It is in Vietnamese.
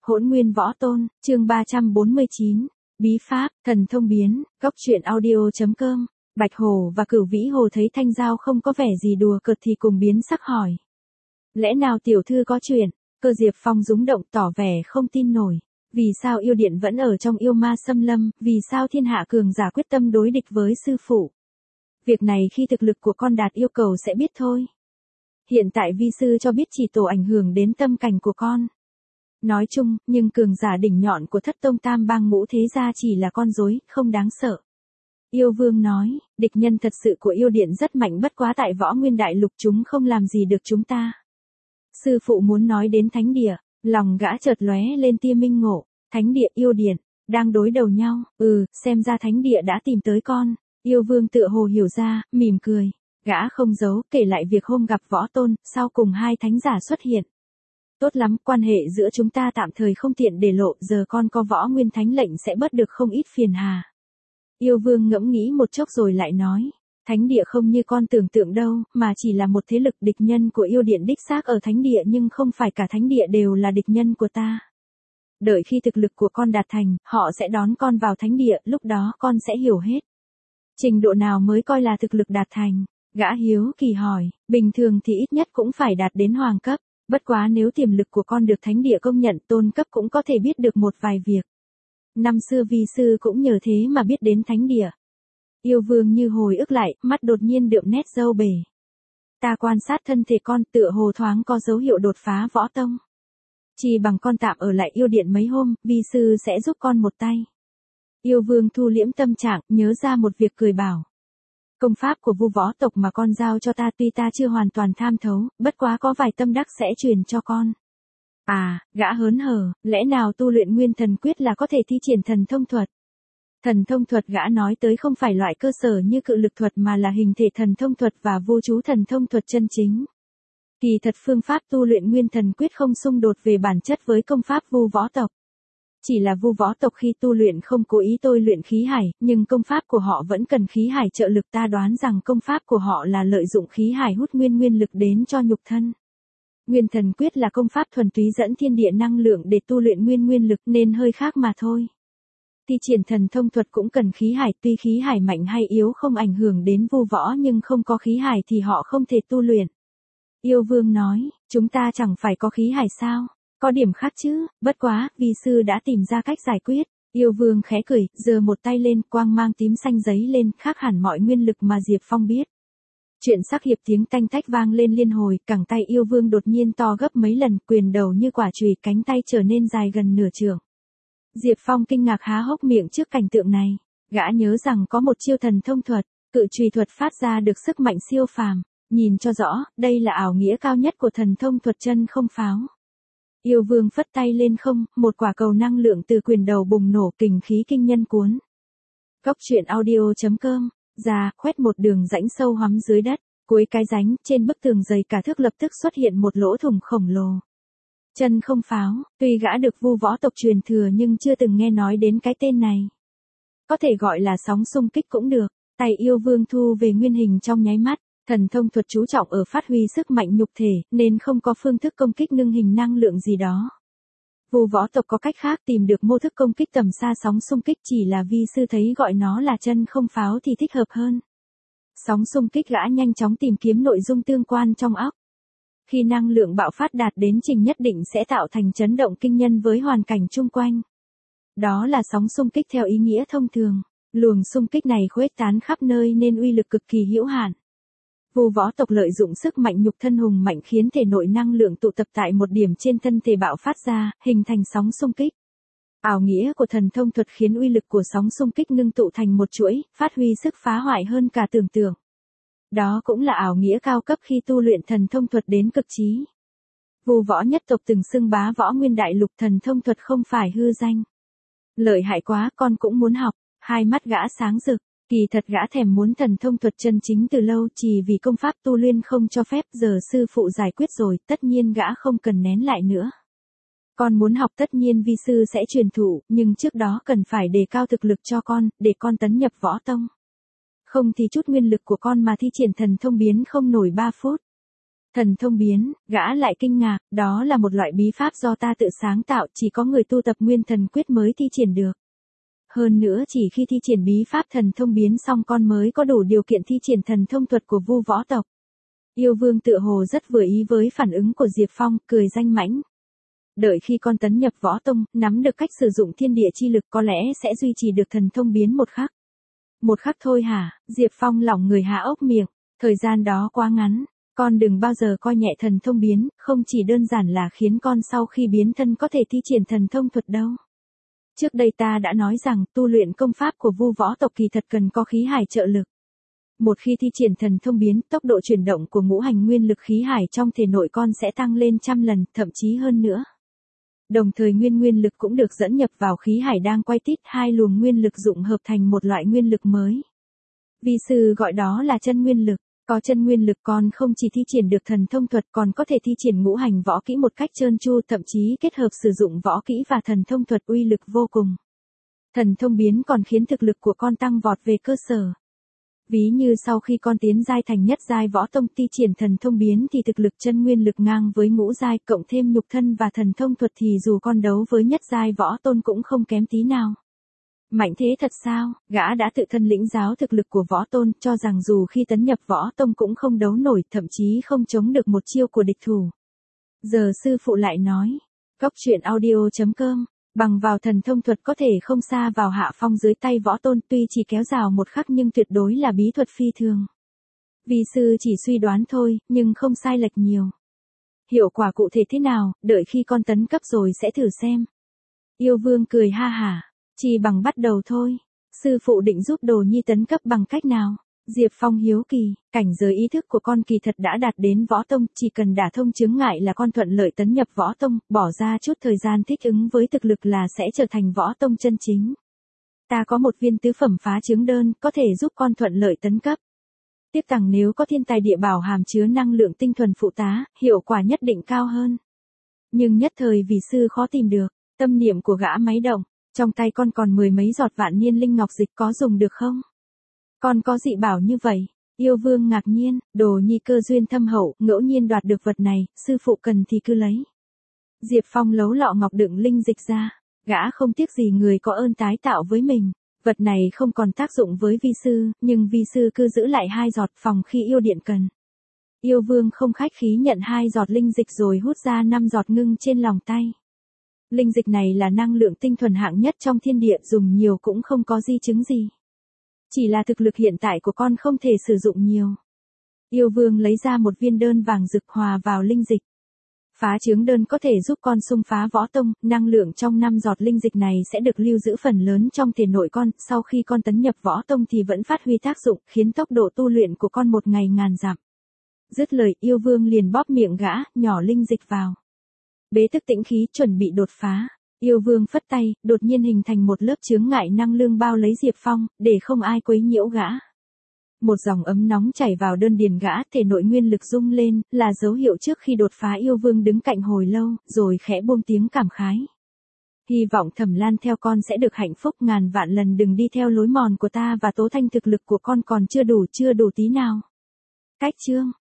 Hỗn Nguyên Võ Tôn, chương 349, Bí Pháp, Thần Thông Biến, Góc Truyện Audio.com. Bạch Hổ và Cửu Vĩ Hồ thấy Thanh Giao không có vẻ gì đùa cợt thì cùng biến sắc hỏi. Lẽ nào tiểu thư có chuyện? Cơ Diệp Phong rúng động tỏ vẻ không tin nổi. Vì sao yêu điện vẫn ở trong yêu ma xâm lâm, vì sao thiên hạ cường giả quyết tâm đối địch với sư phụ? Việc này khi thực lực của con đạt yêu cầu sẽ biết thôi. Hiện tại vi sư cho biết chỉ tổ ảnh hưởng đến tâm cảnh của con. Nói chung, nhưng cường giả đỉnh nhọn của Thất Tông Tam Bang Ngũ Thế Gia chỉ là con rối, không đáng sợ. Yêu Vương nói, địch nhân thật sự của yêu điện rất mạnh, bất quá tại Võ Nguyên Đại Lục chúng không làm gì được chúng ta. Sư phụ muốn nói đến thánh địa, lòng gã chợt lóe lên tia minh ngộ, thánh địa yêu điện, đang đối đầu nhau, xem ra thánh địa đã tìm tới con. Yêu Vương tựa hồ hiểu ra, mỉm cười, gã không giấu, kể lại việc hôm gặp Võ Tôn, sau cùng hai thánh giả xuất hiện. Tốt lắm, quan hệ giữa chúng ta tạm thời không tiện để lộ, giờ con có Võ Nguyên Thánh lệnh sẽ bớt được không ít phiền hà. Yêu Vương ngẫm nghĩ một chốc rồi lại nói, thánh địa không như con tưởng tượng đâu, mà chỉ là một thế lực. Địch nhân của yêu điện đích xác ở thánh địa, nhưng không phải cả thánh địa đều là địch nhân của ta. Đợi khi thực lực của con đạt thành, họ sẽ đón con vào thánh địa, lúc đó con sẽ hiểu hết. Trình độ nào mới coi là thực lực đạt thành? Gã hiếu kỳ hỏi, bình thường thì ít nhất cũng phải đạt đến hoàng cấp, bất quá nếu tiềm lực của con được thánh địa công nhận, tôn cấp cũng có thể biết được một vài việc. Năm xưa vi sư cũng nhờ thế mà biết đến thánh địa. Yêu Vương như hồi ức lại, mắt đột nhiên đượm nét râu bể. Ta quan sát thân thể con, tựa hồ thoáng có dấu hiệu đột phá võ tông. Chỉ bằng con tạm ở lại yêu điện mấy hôm, vi sư sẽ giúp con một tay. Yêu Vương thu liễm tâm trạng, nhớ ra một việc cười bảo. Công pháp của Vu võ tộc mà con giao cho ta tuy ta chưa hoàn toàn tham thấu, bất quá có vài tâm đắc sẽ truyền cho con. À, gã hớn hở, lẽ nào tu luyện Nguyên Thần Quyết là có thể thi triển thần thông thuật? Thần thông thuật gã nói tới không phải loại cơ sở như cự lực thuật mà là hình thể thần thông thuật và vô chú thần thông thuật chân chính. Kỳ thật phương pháp tu luyện Nguyên Thần Quyết không xung đột về bản chất với công pháp Vu võ tộc. Chỉ là Vu võ tộc khi tu luyện không cố ý tôi luyện khí hải, nhưng công pháp của họ vẫn cần khí hải trợ lực. Ta đoán rằng công pháp của họ là lợi dụng khí hải hút nguyên lực đến cho nhục thân. Nguyên Thần Quyết là công pháp thuần túy dẫn thiên địa năng lượng để tu luyện nguyên lực nên hơi khác mà thôi. Thi triển thần thông thuật cũng cần khí hải, tuy khí hải mạnh hay yếu không ảnh hưởng đến Vu võ, nhưng không có khí hải thì họ không thể tu luyện. Yêu Vương nói, chúng ta chẳng phải có khí hải sao? Có điểm khác chứ, bất quá, vi sư đã tìm ra cách giải quyết. Yêu Vương khẽ cười, giơ một tay lên, quang mang tím xanh giấy lên, khác hẳn mọi nguyên lực mà Diệp Phong biết. Chuyện sắc hiệp tiếng tanh tách vang lên liên hồi, cẳng tay Yêu Vương đột nhiên to gấp mấy lần, quyền đầu như quả chùy, cánh tay trở nên dài gần nửa trượng. Diệp Phong kinh ngạc há hốc miệng trước cảnh tượng này, gã nhớ rằng có một chiêu thần thông thuật, cự chùy thuật phát ra được sức mạnh siêu phàm, nhìn cho rõ, đây là ảo nghĩa cao nhất của thần thông thuật chân không pháo. Yêu Vương phất tay lên không, một quả cầu năng lượng từ quyền đầu bùng nổ, kình khí kinh nhân cuốn. Góc Truyện Audio.com, ra, khoét một đường rãnh sâu hoắm dưới đất, cuối cái rãnh, trên bức tường dày cả thước lập tức xuất hiện một lỗ thủng khổng lồ. Chân không pháo, tuy gã được Vu võ tộc truyền thừa nhưng chưa từng nghe nói đến cái tên này. Có thể gọi là sóng xung kích cũng được, tay Yêu Vương thu về nguyên hình trong nháy mắt. Thần thông thuật chú trọng ở phát huy sức mạnh nhục thể, nên không có phương thức công kích ngưng hình năng lượng gì đó. Vu võ tộc có cách khác tìm được mô thức công kích tầm xa sóng xung kích, chỉ là vi sư thấy gọi nó là chân không pháo thì thích hợp hơn. Sóng xung kích gã nhanh chóng tìm kiếm nội dung tương quan trong óc. Khi năng lượng bạo phát đạt đến trình nhất định sẽ tạo thành chấn động kinh nhân với hoàn cảnh chung quanh. Đó là sóng xung kích theo ý nghĩa thông thường. Luồng xung kích này khuếch tán khắp nơi nên uy lực cực kỳ hữu hạn. Vu võ tộc lợi dụng sức mạnh nhục thân hùng mạnh khiến thể nội năng lượng tụ tập tại một điểm trên thân thể bạo phát ra, hình thành sóng xung kích. Ảo nghĩa của thần thông thuật khiến uy lực của sóng xung kích ngưng tụ thành một chuỗi, phát huy sức phá hoại hơn cả tưởng tượng. Đó cũng là ảo nghĩa cao cấp khi tu luyện thần thông thuật đến cực trí. Vu võ nhất tộc từng xưng bá Võ Nguyên Đại Lục, thần thông thuật không phải hư danh. Lợi hại quá, con cũng muốn học. Hai mắt gã sáng rực. Kỳ thật gã thèm muốn thần thông thuật chân chính từ lâu, chỉ vì công pháp tu luyện không cho phép, giờ sư phụ giải quyết rồi, tất nhiên gã không cần nén lại nữa. Con muốn học tất nhiên vi sư sẽ truyền thụ, nhưng trước đó cần phải đề cao thực lực cho con, để con tấn nhập võ tông. Không thì chút nguyên lực của con mà thi triển thần thông biến không nổi 3 phút. Thần thông biến, gã lại kinh ngạc, đó là một loại bí pháp do ta tự sáng tạo, chỉ có người tu tập nguyên thần quyết mới thi triển được. Hơn nữa chỉ khi thi triển bí pháp thần thông biến xong con mới có đủ điều kiện thi triển thần thông thuật của Vu võ tộc. Yêu Vương tựa hồ rất vừa ý với phản ứng của Diệp Phong, cười danh mãnh. Đợi khi con tấn nhập võ tông, nắm được cách sử dụng thiên địa chi lực có lẽ sẽ duy trì được thần thông biến một khắc. Một khắc thôi hả? Diệp Phong lỏng người há ốc miệng, thời gian đó quá ngắn. Con đừng bao giờ coi nhẹ thần thông biến, không chỉ đơn giản là khiến con sau khi biến thân có thể thi triển thần thông thuật đâu. Trước đây ta đã nói rằng tu luyện công pháp của Vu võ tộc kỳ thật cần có khí hải trợ lực. Một khi thi triển thần thông biến, tốc độ chuyển động của ngũ hành nguyên lực khí hải trong thể nội con sẽ tăng lên 100 lần, thậm chí hơn nữa. Đồng thời nguyên lực cũng được dẫn nhập vào khí hải đang quay tít, hai luồng nguyên lực dụng hợp thành một loại nguyên lực mới. Vi sư gọi đó là chân nguyên lực. Có chân nguyên lực con không chỉ thi triển được thần thông thuật còn có thể thi triển ngũ hành võ kỹ một cách trơn tru, thậm chí kết hợp sử dụng võ kỹ và thần thông thuật uy lực vô cùng. Thần thông biến còn khiến thực lực của con tăng vọt về cơ sở. Ví như sau khi con tiến giai thành nhất giai võ tông thi triển thần thông biến thì thực lực chân nguyên lực ngang với ngũ giai, cộng thêm nhục thân và thần thông thuật thì dù con đấu với nhất giai võ tôn cũng không kém tí nào. Mạnh thế thật sao? Gã đã tự thân lĩnh giáo thực lực của võ tôn, cho rằng dù khi tấn nhập võ tông cũng không đấu nổi, thậm chí không chống được một chiêu của địch thủ. Giờ sư phụ lại nói, Cốc truyện audio.com, bằng vào thần thông thuật có thể không xa vào hạ phong dưới tay võ tôn, tuy chỉ kéo rào một khắc nhưng tuyệt đối là bí thuật phi thường. Vi sư chỉ suy đoán thôi, nhưng không sai lệch nhiều. Hiệu quả cụ thể thế nào, đợi khi con tấn cấp rồi sẽ thử xem. Yêu Vương cười ha hả. Chỉ bằng bắt đầu thôi. Sư phụ định giúp Đồ Nhi tấn cấp bằng cách nào? Diệp Phong hiếu kỳ, cảnh giới ý thức của con kỳ thật đã đạt đến võ tông, chỉ cần đả thông chướng ngại là con thuận lợi tấn nhập võ tông, bỏ ra chút thời gian thích ứng với thực lực là sẽ trở thành võ tông chân chính. Ta có một viên tứ phẩm phá chướng đơn, có thể giúp con thuận lợi tấn cấp. Tiếp tằng nếu có thiên tài địa bảo hàm chứa năng lượng tinh thuần phụ tá, hiệu quả nhất định cao hơn. Nhưng nhất thời vì sư khó tìm được, tâm niệm của gã máy động. Trong tay con còn 10 mấy giọt vạn niên linh ngọc dịch, có dùng được không? Con có dị bảo như vậy? Yêu Vương ngạc nhiên, Đồ Nhi cơ duyên thâm hậu, ngẫu nhiên đoạt được vật này, sư phụ cần thì cứ lấy. Diệp Phong lấu lọ ngọc đựng linh dịch ra, gã không tiếc gì người có ơn tái tạo với mình. Vật này không còn tác dụng với vi sư, nhưng vi sư cứ giữ lại 2 giọt phòng khi yêu điện cần. Yêu Vương không khách khí nhận 2 giọt linh dịch rồi hút ra 5 giọt ngưng trên lòng tay. Linh dịch này là năng lượng tinh thuần hạng nhất trong thiên địa, dùng nhiều cũng không có di chứng gì. Chỉ là thực lực hiện tại của con không thể sử dụng nhiều. Yêu Vương lấy ra một viên đơn vàng rực hòa vào linh dịch. Phá chướng đơn có thể giúp con xung phá võ tông, năng lượng trong 5 giọt linh dịch này sẽ được lưu giữ phần lớn trong thể nội con, sau khi con tấn nhập võ tông thì vẫn phát huy tác dụng, khiến tốc độ tu luyện của con một ngày ngàn dặm. Dứt lời, Yêu Vương liền bóp miệng gã, nhỏ linh dịch vào. Bế tức tĩnh khí chuẩn bị đột phá. Yêu Vương phất tay, đột nhiên hình thành một lớp chướng ngại năng lượng bao lấy Diệp Phong, để không ai quấy nhiễu gã. Một dòng ấm nóng chảy vào đơn điền gã, thể nội nguyên lực rung lên, là dấu hiệu trước khi đột phá. Yêu Vương đứng cạnh hồi lâu, rồi khẽ buông tiếng cảm khái. Hy vọng Thẩm Lan theo con sẽ được hạnh phúc, ngàn vạn lần đừng đi theo lối mòn của ta và Tố Thanh, thực lực của con còn chưa đủ tí nào. Cách chương